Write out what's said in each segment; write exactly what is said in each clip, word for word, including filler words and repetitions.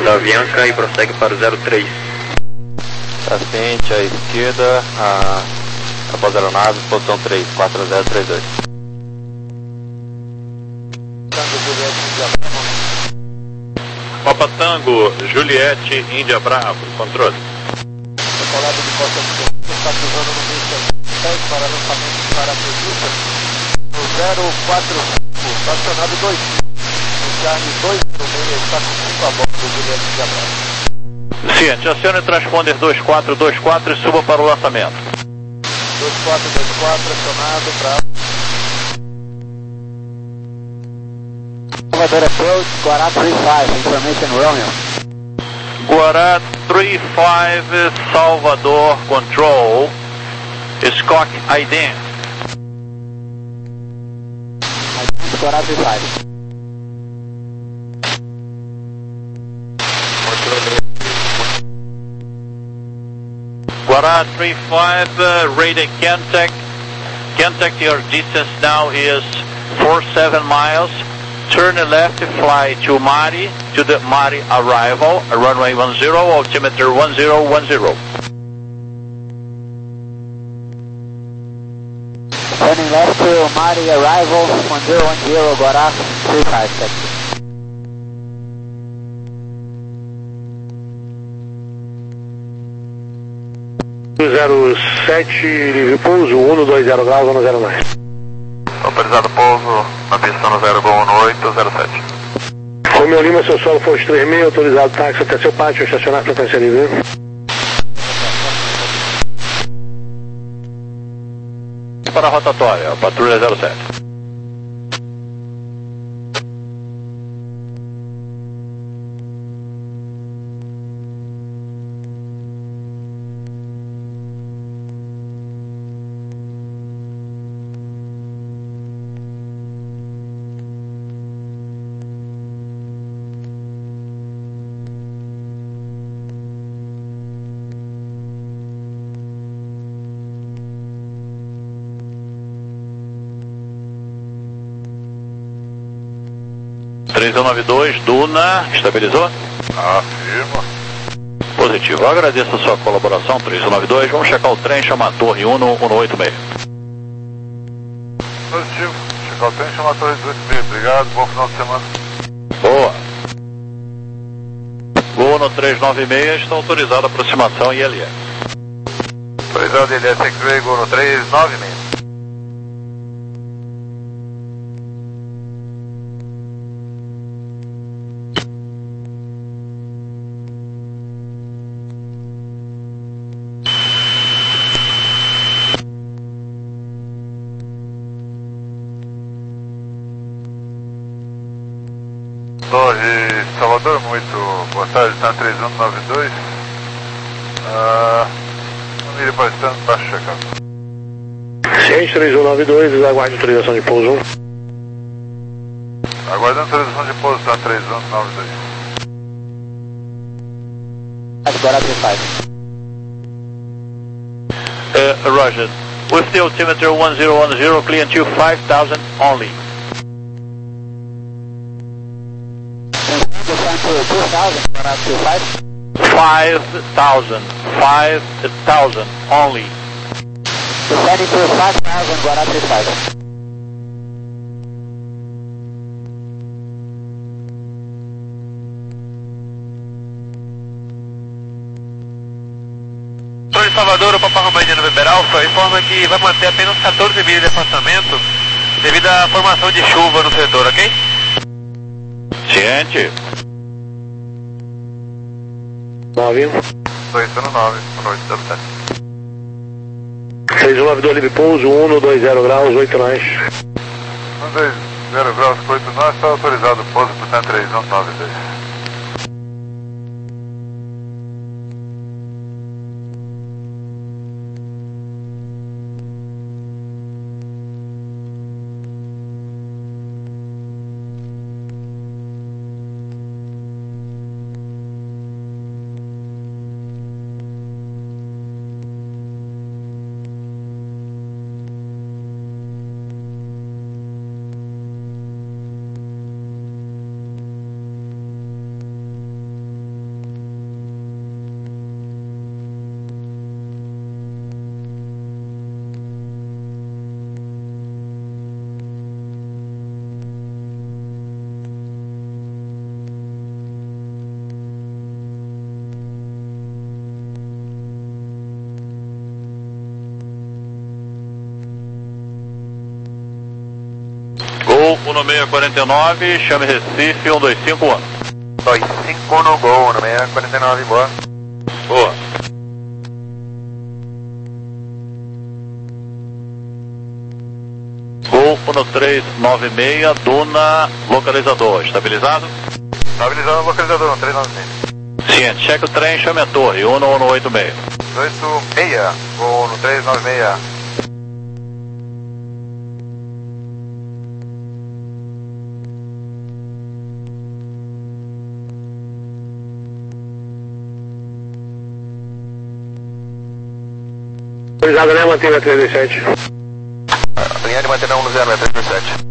da Avianca e prossegue para o zero três. Ascente à esquerda, a, após a aeronave, posição três, quatro zero três dois. Papa Tango, Juliette, Índia Bravo, controle. Decolado de Costa do está cruzando no meio dez para lançamento de paraquedista no zero quatro cinco, estacionado dois. O Charlie dois zero seis está com cinco a bordo do Juliette Índia Bravo. Ciente, acione o transponder dois quatro dois quatro e suba para o lançamento. dois quatro dois quatro, acionado para... Salvador approach, Guará trinta e cinco, information Romeo. Guará trinta e cinco, Salvador Control, Scott Aiden. Guará trinta e cinco. Guará trinta e cinco, uh, radar Kentuck. Kentuck, your distance now is forty-seven miles. Turn left, fly to Mari, to the Mari arrival, runway one zero, altimeter one zero one zero. Turning left to Mari arrival, one zero one zero, Guará trinta e cinco. zero sete, livre pouso, um dois zero graus, um zero nove. Autorizado pouso na pista no zero um oito zero sete. Romeu Lima, seu solo Forte três seis, autorizado táxi até seu pátio, estacionar frequência livre. Para a rotatória, patrulha zero sete. três um nove dois, Duna, estabilizou? Afirma. Positivo, agradeço a sua colaboração, três um nove dois, vamos checar o trem, chama a Torre Uno, um oito seis. Positivo, checar o trem, chama a Torre oito seis, obrigado, bom final de semana. Boa. Gol no três nove seis, está autorizado a aproximação I L S. Autorizado I L S X-Ray, gol no três nove seis. Torre Salvador, muito boa tarde, está três um nove dois. Ah, não mire bastante, baixo checado. Ciente três um nove dois, aguarde autorização de pouso. Aguardando autorização de pouso, está três um nove dois. Guará trinta e cinco. Uh, Roger. With the altimeter one zero one zero, clear to five thousand only. two thousand, Guará trinta e cinco. five thousand, five thousand only. Descending to five thousand, Guará trinta e cinco. Torre Salvador, o Papa Romano November Alpha informa que vai manter apenas quatorze milhas de afastamento devido à formação de chuva no setor, ok? Ciente. nove. dois um nove, noite zero sete. três um nove dois, livre pouso, um dois zero graus, oito nós. um dois zero graus, oito nós, está autorizado o pouso para três um nove dois. um seis quatro nove, chame Recife, um dois cinco um. dois cinco no gol, um seis quatro nove, boa. Boa. Gol um três nove seis, Duna, localizador, estabilizado? Estabilizado o localizador, um três nove seis. Ciente, cheque o trem, chame a torre, um um oito seis. oito seis, gol no três nove seis. Autorizado, né? Mantenha três dois sete. Linha de manter um no zero, três dois sete.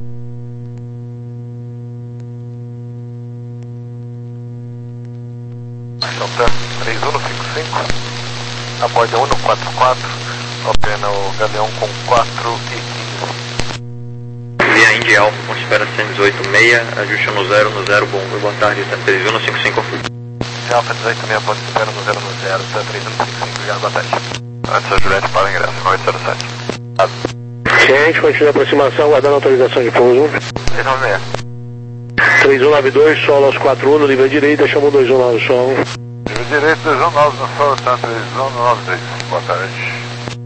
Sopra três um no cinco cinco. A borda um no quatro quatro. Opera o Galeão com quatro e quinze. Via Indy Alfa, com espera cento e dezoito seis, ajuste no zero no zero, bom, boa tarde, três um no cinco cinco. Alfa dezoito seis, ponto espera no zero no zero, três um no cinco cinco, ligado, boa tarde. Antes da Juliette para o ingresso, nove zero sete. Ciente, continua a aproximação, guardando autorização de pouso. três nove seis. três um nove dois, solo aos quatro um, no nível direita, chamou dois um nove solo. Nível direito, dois um nove no solo, tá, três um nove três. Boa tarde.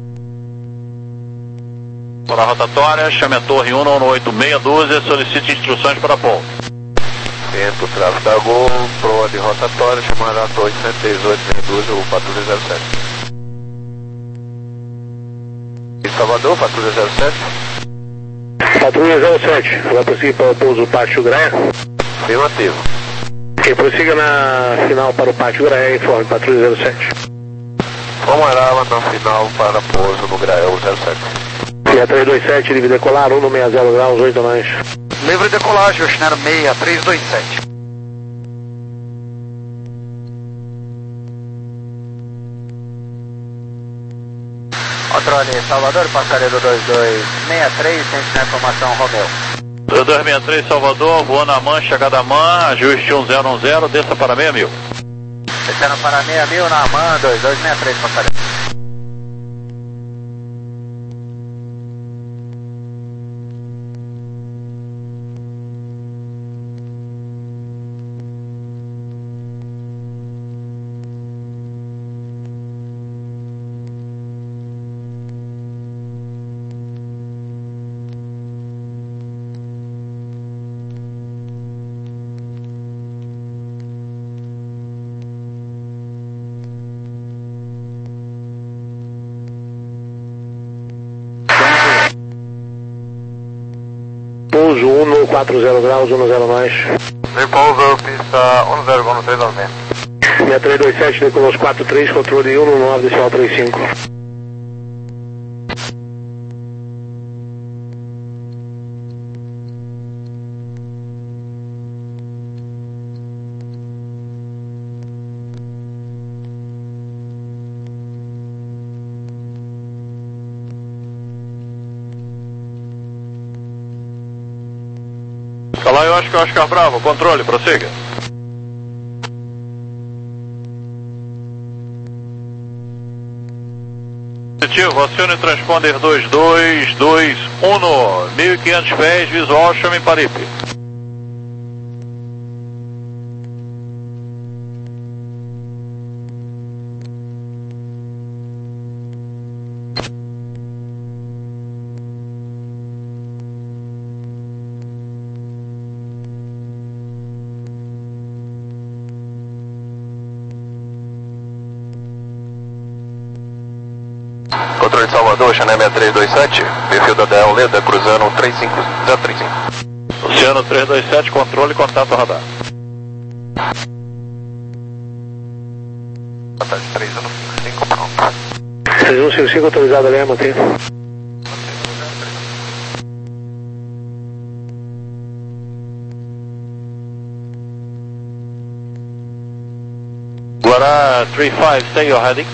Para a rotatória, chame a torre um um oito seis dúzia, solicite instruções para pouso. Tento, tráfego da Gol, proa de rotatória, chamando a torre cento e dezoito seis dúzia, o patrulha zero sete. Salvador, patrulha zero sete. Patrulha zero sete, vai prosseguir para o pouso Pátio Graia. Afirmativo. Ok, prossiga na final para o Pátio Graia, informe Patrulha zero sete. Romarava na final para pouso no Grael zero sete. Via três dois sete, livre decolar, um no sessenta graus, oito a mais. Livre decolagem, Oceano seis três dois sete. Controle Salvador, passageiro dois dois seis três, sente na informação Romeu. dois dois seis três Salvador, voando a man, chegada a man, ajuste um zero um zero, desça para seis mil. Descendo para seis mil na man, dois dois seis três, passageiro. Pouso um no quatro zero graus, um no zero mais. Repouso, pista um zero, gol no três nove seis. Via três dois sete, decolou os quatro três, controle um no nove, decimal três cinco. Tá lá, eu acho que é o Oscar Bravo, controle, prossiga. Positivo, acione o transponder dois dois dois um, mil e quinhentos pés, visual, chame Paripe. Controle de Salvador, Chanel seis três dois sete, perfil da D E L Leda, cruzando três cinco zero três cinco. Oceano três dois sete, controle, contato radar. Boa tarde, três um cinco cinco, pronto. três um cinco cinco, autorizado ali, mantém. Guará three five, stay your heading.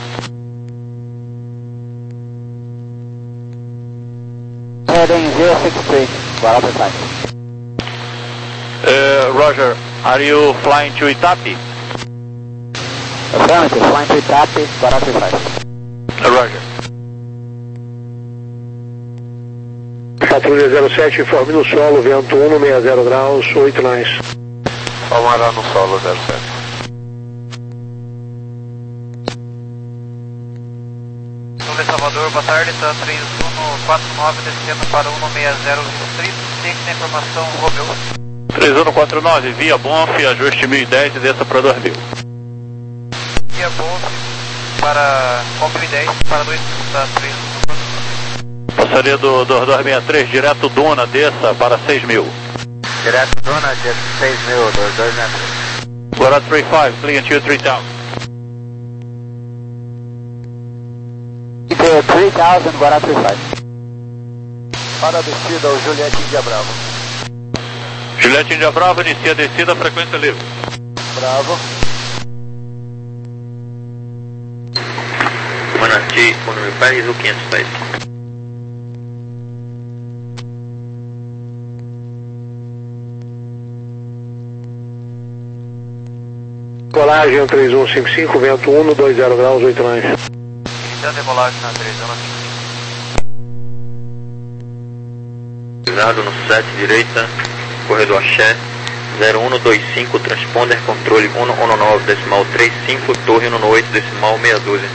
Heading zero six three, Guará three five. Uh, Roger, are you flying to Itapi? Affirmative, flying to Itapi, Guará three five. Uh, Roger. Patrulha zero sete, informe no solo, vento um no sessenta graus, oito nines. Palmará no solo zero sete. Sul Salvador, boa tarde, tá três um quatro nove descendo para um no sessenta restrito, tem que ter informação, Romeu. três um quatro nove, via Bonf, ajuste mil e dez e desça para dois mil. Via Bonf para mil e dez, para dois mil, tá três um. Passaria do, do dois seis três, direto Duna, desça para seis mil. Direto Duna, seis mil, dois dois três. Guará trinta e cinco, clear to três mil. três mil, Guará trinta e cinco. Para a descida, o Juliette Índia Bravo. Juliette Índia Bravo, inicia a descida, frequência livre. Bravo. Manati, Conome Paris, o quinhentos pés. Colagem três um cinco cinco, vento um no vinte graus, oito nines. Iniciando decolagem na três um cinco cinco. Pisado no sete, direita, corredor Axé, zero um dois cinco, transponder, controle um um nove, decimal trinta e cinco, torre um oito, decimal meia dúzia.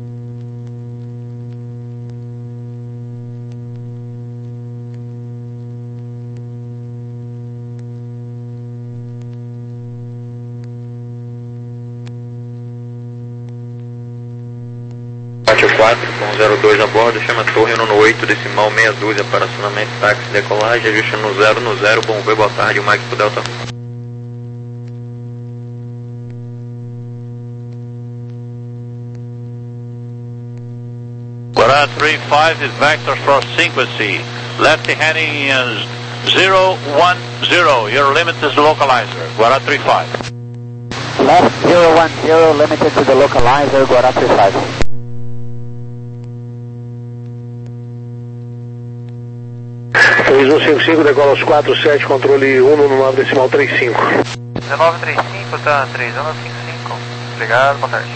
quatro com zero dois a bordo, chama torre um oito, decimal meia dúzia para acionamento, táxi, decolagem, ajuste no zero no zero, bom ver, boa tarde, o Mike pro Delta. Guará trinta e cinco is vector for sequency, left heading is zero one zero, your limit is localizer, Guará trinta e cinco. Left zero one zero, limited to the localizer, Guará trinta e cinco. três um cinco cinco, decola aos quatro sete, controle um no nove, decimal trinta e cinco. dezenove trinta e cinco, tá três um cinco cinco. Obrigado, boa tarde.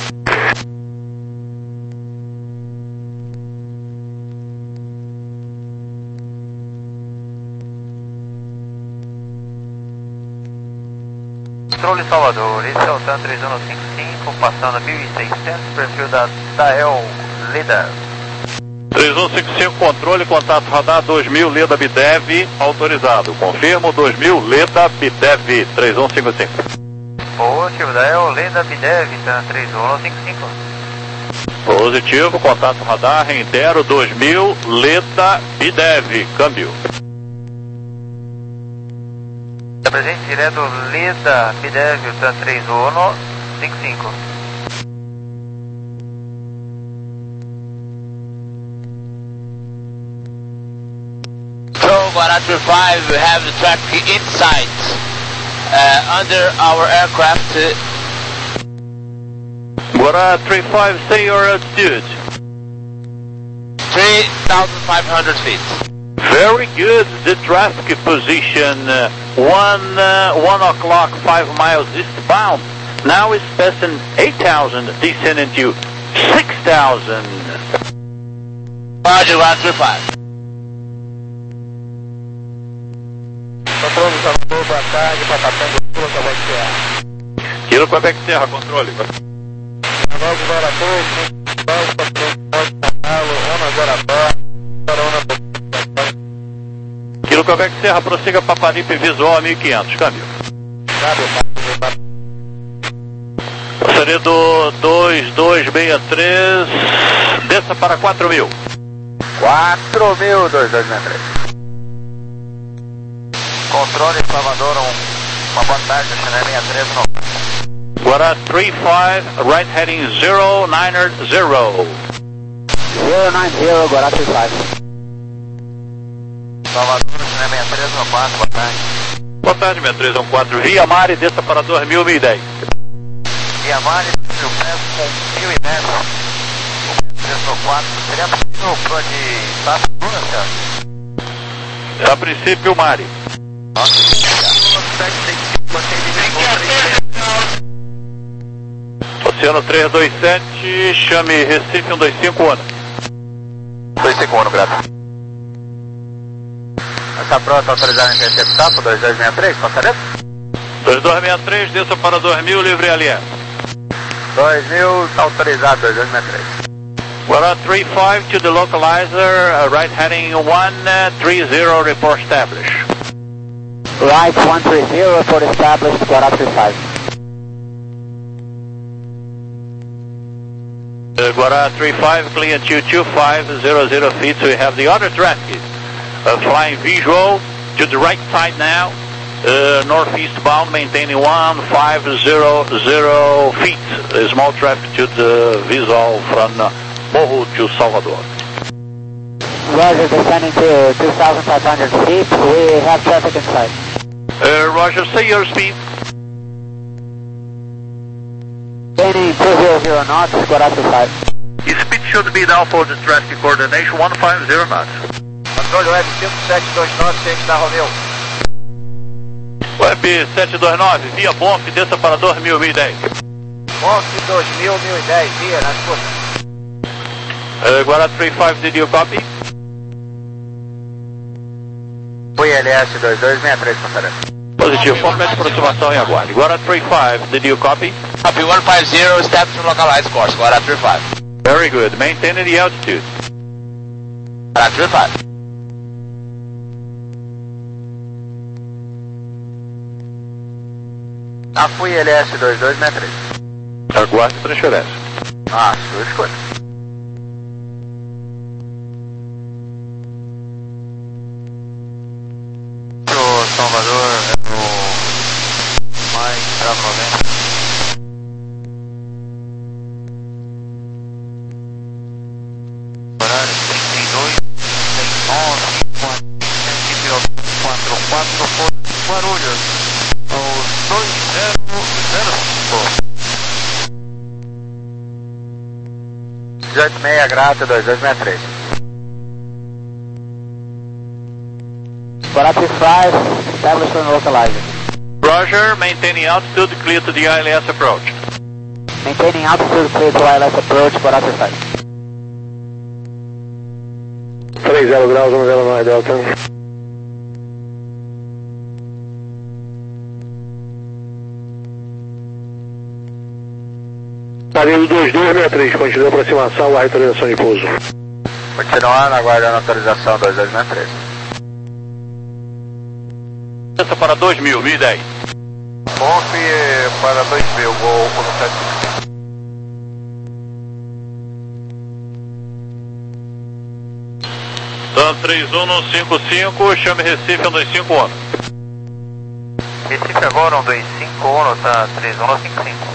Controle Salvador, esse é o TAN três um cinco cinco, passando mil e seiscentos, perfil da Dael Leda. três um cinco cinco, controle, contato radar dois mil, Leda Bidev, autorizado. Confirmo, dois mil, Leda Bidev, três um cinco cinco. Positivo, Dael Leda Bidev, TAN três um cinco cinco. Positivo, contato radar, reitero, dois mil, Leda Bidev, câmbio. Está presente direto Leda Bidev, TAN três um cinco cinco. Guará trinta e cinco, we have the traffic in sight, uh, under our aircraft. Guará trinta e cinco, say your altitude. three thousand five hundred feet. Very good, the traffic position, uh, one, uh, one o'clock, five miles eastbound. Now it's passing eight thousand, descending to six thousand. Roger, Guará trinta e cinco. Controle Salvador, boa tarde, Patatanga, Kilo Quebec Serra. Kilo Quebec Serra, controle. Novo Guarapó, Novo Patrulha, Canalo, Ona Guarapó, Corona, Kilo Quebec Serra, prossiga Paparipe visual a mil e quinhentos, câmbio. Passaria do dois dois seis três, desça para quatro mil. quatro mil, dois dois seis três. Controle Salvador, um, uma boa tarde, China sessenta e três no. Guará trinta e cinco, right heading zero nine zero. zero nine zero, Guará trinta e cinco. Salvador, China sessenta e três no quatro, boa tarde. Boa tarde, minha três um quatro, via Mari, desça para dois mil, mil e dez. Via Mari, eu peço com mil e dez, três no quatro, seria possível pro de Taça Dunas, cara? A princípio, Mari. Oceano trezentos e vinte e sete, chame Recife cento e vinte e cinco, Ana. cento e vinte e cinco, Ana, graças. Essa pronta autorizada a interceptar para dois dois seis três, passarela? dois dois seis três, desça para dois mil, livre L S. dois mil, tá autorizado, dois dois seis três. Guará three five to the localizer, uh, right heading one three zero, report established. Right one three zero, report established, Guará three five. Uh, Guará three five, clear two two five zero zero feet, so we have the other traffic uh, flying visual to the right side now, uh, northeast bound, maintaining one five zero zero feet, uh, small traffic to the visual from uh, Morro to Salvador. Roger, descending to two thousand five hundred feet, we have traffic inside. Uh, Roger, say your speed. Gaining two hundred knots, Guará three five. Your speed should be now for the traffic coordination one five zero knots. Controle Web cinco sete dois nove, ciente da Romeo. Web sete dois nove, via Bonf, desça para dois mil, mil e dez. Bonf dois mil, mil e dez, via na escuta. Uh, Guará three five, did you copy? Fui L S dois dois seis três, passarela. Positivo, forma de aproximação e aguarde. Guará three five, did you copy? Copy one five zero, step to localized course, Guará three five. Very good, maintain the altitude. Guará three five. Ah, fui L S dois dois seis três. Aguarde transferência. Ah, sua escolha. O Salvador é o mais bravo noventa. Horário trinta e dois, trinta e nove, quatro quatro por Guarulhos. Os dois zero zero cinco. dezoito seis Grata dois dois seis três. Guará three five, established on localizer. Roger, maintaining altitude, clear to the I L S approach. Maintaining altitude, clear to I L S approach, Guará three five. três zero graus, um zero nove Delta. Navio dois dois seis três, continua a aproximação, a autorização de pouso. Continuando, aguardando a autorização dois dois seis três. Desça para dois mil, mil e dez. Bonf para dois mil, voo um sete cinco. Tan três um cinco cinco, chame Recife um dois cinco um. Recife agora um dois cinco um, tá três um cinco cinco.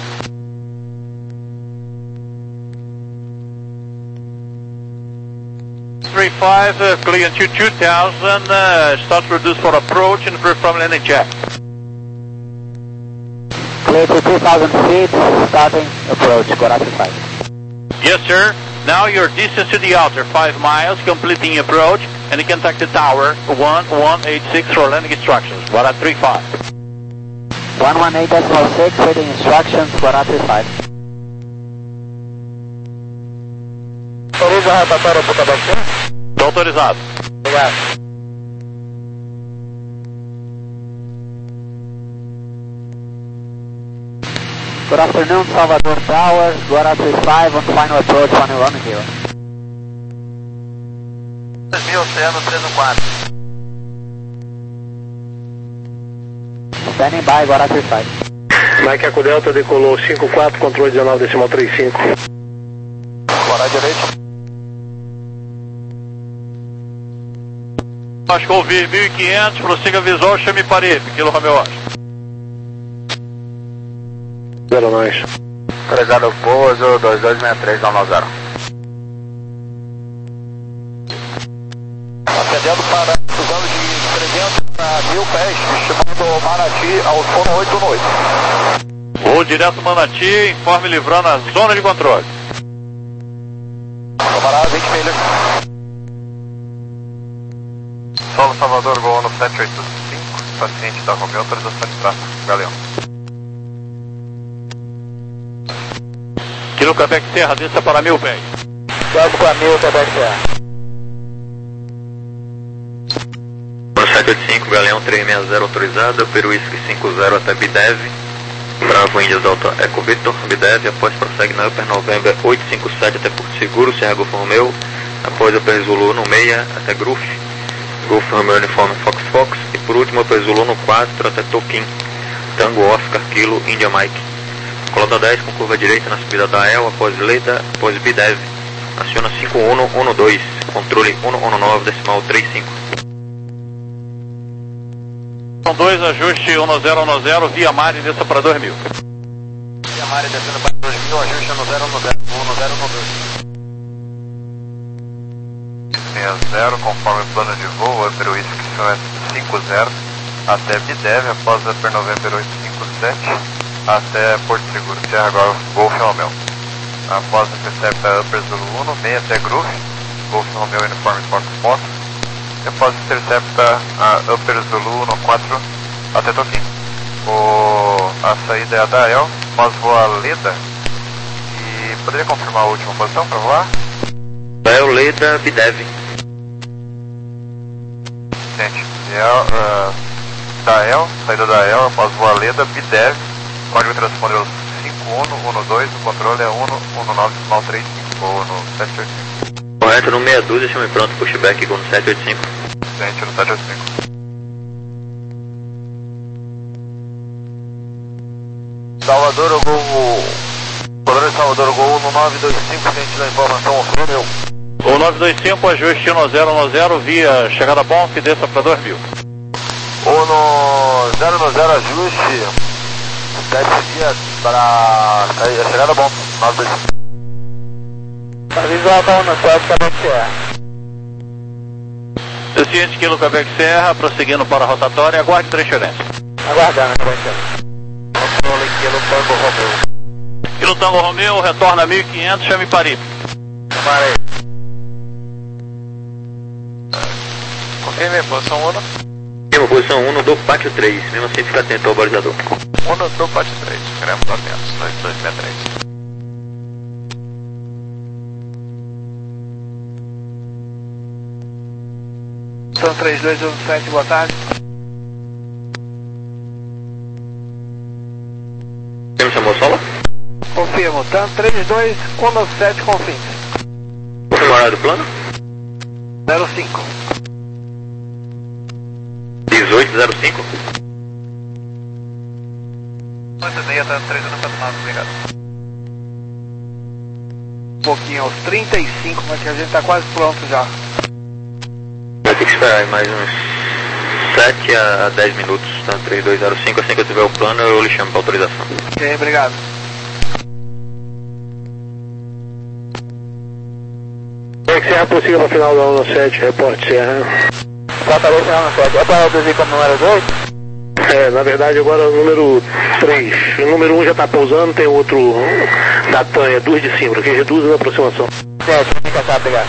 three five, uh, clear to two thousand, uh, start to reduce for approach and perform landing check. Clear to two thousand feet, starting approach, Guará three five. Yes, sir. Now your distance to the outer, five miles, completing approach, and you contact the tower, one one eight six for landing instructions, Guará three five. one one eight point six, waiting instructions, Guará three five. Autoriza a rotatória para o Tabaxão? Tô autorizado. Obrigado. Good afternoon, Salvador Tower, Guará three five on final approach, one one zero. dois mil, Oceano três um quatro. Standing by, Guará three five. Mike Eco Delta decolou cinco quatro, controle dezenove decimal trinta e cinco. Guará direito. Acho que ouvi mil e quinhentos, prossiga visual, chame parede, Kilo Romeo Oscar. Zero nós. Autorizado o pouso, dois dois seis três, não nove zero. Atendendo para usando de trezentos para mil pés, estimando Manati ao sono oito um oito. Voo direto Manati, informe livrando a zona de controle. Camarada, vinte milhas. Solo Salvador, voo no sete oito cinco, paciente da Romeo, autorização de tráfego, Galeão. Kilo Quebec Serra, desça para mil pés. Vamos com a mil, Quebec Serra. sete oito cinco, Galeão três seis zero autorizada, Peru Whisky cinco zero até Bidev, Bravo Índia Delta Eco Victor, Bidev, após prossegue na Upper November oito cinco sete até Porto Seguro, Sierra Golf Romeo, após Upper Zulu no seis até Gruf, Golf Romeo Uniforme Fox Fox, e por último Upper Zulu no quatro até Toquim, Tango Oscar Kilo India Mike. Colada dez com curva direita na subida da E L, após Leda, após Bidev, aciona cinco um um dois, controle um um nove decimal trinta e cinco. São dois, ajuste um zero um zero, via Mari, desça para dois mil. Via Mari descendo para dois mil, ajuste um zero um zero, um zero um dois. seis zero, conforme o plano de voo, Upper Whisky cinco zero até Bidev, após Upper November oito cinco sete até Porto Seguro, Sierra Golf Romeo. Após intercepta Upper Zulu um, seis até Groove, Golf Romeo Uniforme Fox Fox. Após intercepta a Upper Zulu no quatro até Toquim. O, a saída é a da E L, após voar Leda. E poderia confirmar a última posição para voar? Da E L, Leda, Bidev. Gente, E L, uh, da E L, saída da E L, após voar Leda, Bidev. Código transpondeu cinco um um dois, o controle é um um nove decimal trinta e cinco, ou no sete oito cinco. Correto, no meia dúzia, chame pronto, pushback com no sete oito cinco. Gente, no sete oito cinco. Salvador, o gol... Padrão de Salvador, o gol um nove dois cinco, sentindo a informação, Romeu. O nove dois cinco, ajuste um zero um zero, via chegada bom, que desça para dois mil. O no zero um zero, ajuste, sete dias para a chegada bom, nove dois cinco. Avisa para um sete, Quebec Serra. Desciente Kilo Quebec Serra, prosseguindo para a rotatória, aguarde transferência. Aguardando, Quebec Serra. Controle Kilo Tango Romeo. Kilo Tango Romeo, retorna a mil e quinhentos, chame Paripe. Parei. Confirme, posição um. Mesma posição um do pátio três, mesmo assim fica atento ao balizador. um do pátio três, queremos atentos, dois dois seis três. São três dois um sete, boa tarde. Quem me chamou, Sola? Confirmo, TAM três dois um sete com fins. Confirma o horário do plano? zero cinco. dezoito zero cinco. oito e meia, TAM três um quatro nove, obrigado. Um pouquinho, aos trinta e cinco, mas que a gente está quase pronto já. Vai ter que esperar aí mais uns sete a dez minutos, tá? três dois zero cinco, assim que eu tiver o plano eu lhe chamo para autorização. Ok, obrigado. Como é que Serra prossiga para o final da um sete, reporte Serra. Fortaleza um sete, é para reduzir como número dois? É, na verdade agora o número três. O número um já está pousando, tem outro da Tanha, duas de cima, que reduz a aproximação. Certo, fica cá, obrigado.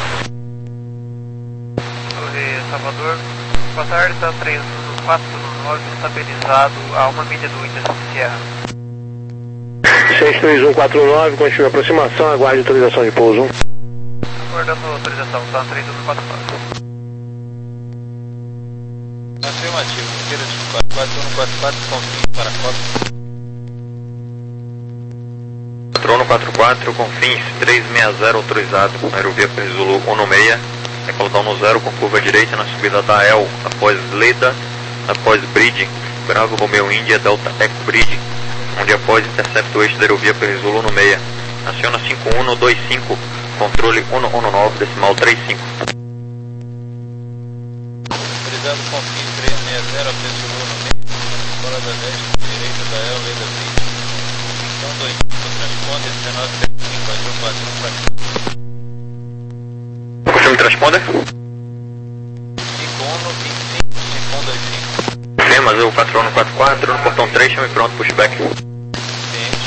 Torre Salvador, boa tarde, TAM três um quatro nove, estabilizado a uma milha do índice Sierra. seis três um quatro nove, continue a aproximação, aguarde autorização de pouso. Aguardando autorização, TAM três um quatro nove. Afirmativo, roteiro de quatro quatro um quatro quatro, confins para Copa. Trono quatro quatro, confins três seis zero autorizado, aerovia para Zulu um seis, recalcar no zero com curva direita na subida da E L, após Leda, após Bridge, Bravo Romeo Índia, Delta Eco Bridge, onde após intercepta o eixo da aerovia para Zulu um seis, aciona cinco um dois cinco, controle um um nove decimal trinta e cinco. Autorizado confins três seis zero, até Zulu no meio, fora da dez, direita da E L, Leda Bridge. Então dois cinco, transponder, dezenove trinta e cinco, quatro quatro um para Confirme transponder? cinco um, vinte e cinco, cinco um dois cinco. Confirma, Azul quatro um quatro quatro, no portão três, chame pronto, pushback. Ciente.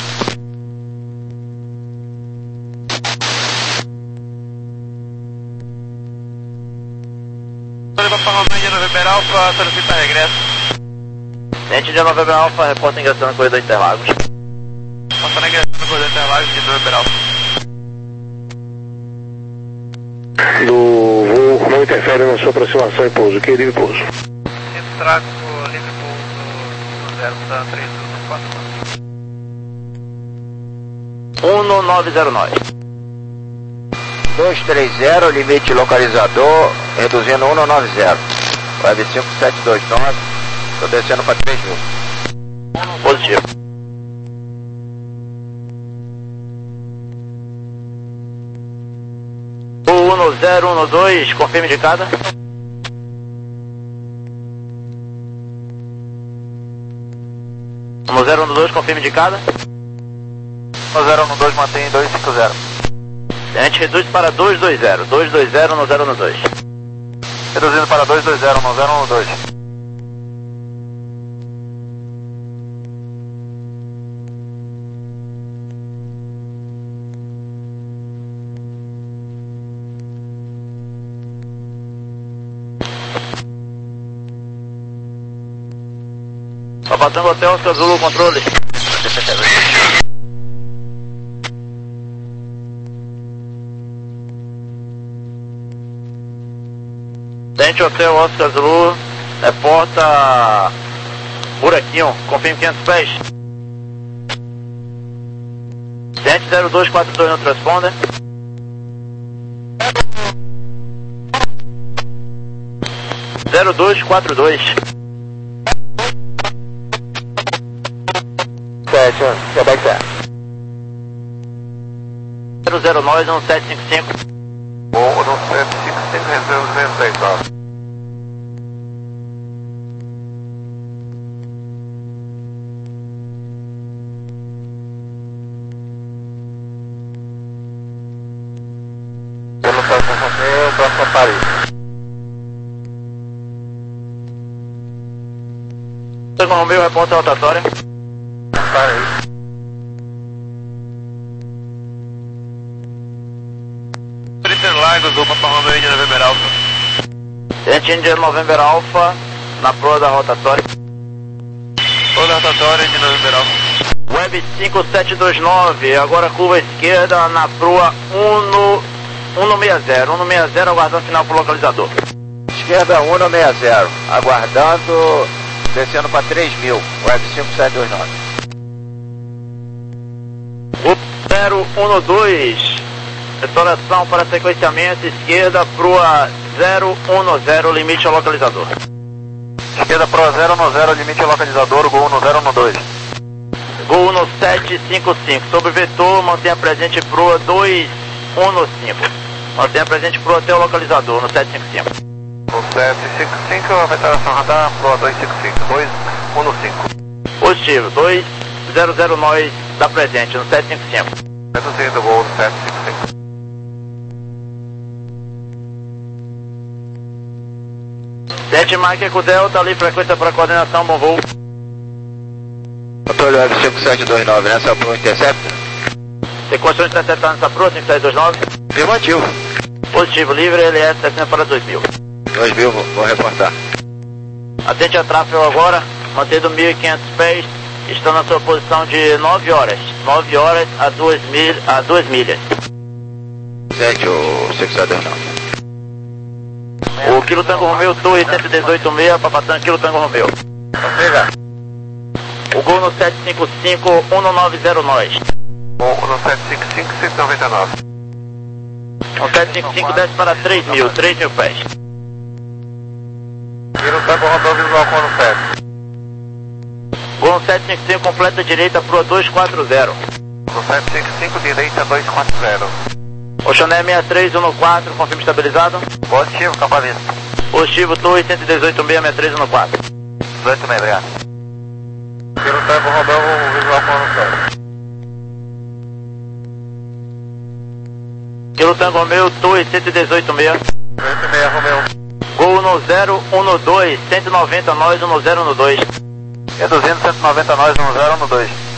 Leva para Romeo Índia November Alpha, solicita regresso. Gente de November Alpha, reporta ingressando no corredor Interlagos. Passando ingressando no corredor Interlagos de November Alpha. Do voo não interfere na sua aproximação e pouso, querido pouso. cento tráfego livre pouso zero, tá três dois quatro. um nove zero nove. dois três zero, limite localizador, reduzindo um nove zero. Web cinco sete dois nove, estou descendo para três mil. Positivo. um zero um dois, confirme de cada. um zero um dois, confirme de cada. um zero um dois, mantém dois cinco zero. A gente reduz para dois dois zero, dois dois zero, um zero um dois. Reduzindo para dois dois zero, um zero um dois. Papatango Hotel, Oscar Zulu, controle. Dente Hotel, Oscar Zulu, reporta buraquinho, confirme quinhentos pés. Dente zero dois quatro dois, não transponder. zero dois quatro dois. Quebec certo. zero zero nove um sete cinco cinco. Bom, um sete cinco cinco, reserva duzentos e dez, tá? Eu não faço Romeu, próximo a Paris. Tango Romeu, reporta rotatória. Paris. Lagos, do Papa Romeo de November Alpha. Dente India November Alpha, na proa da rotatória. Proa da rotatória de November Alpha. Web cinco sete dois nove, agora curva esquerda na proa um um seis zero, um seis zero, aguardando sinal pro localizador. Esquerda um seis zero, aguardando, descendo para três mil, Web cinco sete dois nove. zero um dois, restauração para sequenciamento, esquerda, proa zero um zero, limite ao localizador. Esquerda, proa zero um zero, limite ao localizador, Gol um zero um dois. Gol um sete cinco cinco, sobre vetor, mantenha presente proa dois um cinco. Mantenha presente proa até o localizador, no sete cinco cinco. No sete cinco cinco, a veteração radar, proa dois cinco cinco, dois um cinco. Positivo, dois zero zero nove, dá presente, no sete cinco cinco. Reduzindo, Gol sete cinco cinco. Sete Mike com Delta, ali frequência para coordenação, bom voo. Controle Web cinco sete dois nove, nessa proa Interceptor? Tem condições de interceptar nessa proa, cinco sete dois nove? Afirmativo. Positivo, livre, L S descendo para dois mil. dois mil, vou, vou reportar. Atente a tráfego agora, mantendo mil e quinhentos pés, estão na sua posição de nove horas. nove horas a duas mil, a duas milhas. sete ou cinco sete dois nove. O Kilo Tango Romeo, Torre cento e dezoito seis, Papatango, Kilo Tango Romeo. O Gol no sete cinco cinco, um nove zero nove. Bom, no sete cinco cinco, cento e noventa e nove. O sete cinco cinco desce para três mil, três mil pés. Kilo Tango Romeo, visual com no sete. Gol no sete cinco cinco, completa direita, proa dois quatro zero. No sete cinco cinco, direita dois quatro zero. Oxané sessenta e três um quatro, confirme estabilizado. Positivo, campanista. Positivo, Torre cento e dezoito seis, sessenta e três um quatro. dezoito seis, obrigado. Kilo Tango Romeo, visual com no sete. Kilo Tango Romeo, Torre cento e dezoito seis. dezoito seis, Romeo. Gol no zero um dois, cento e noventa nós, um zero um dois. Reduzindo cento e noventa nós, um zero um dois.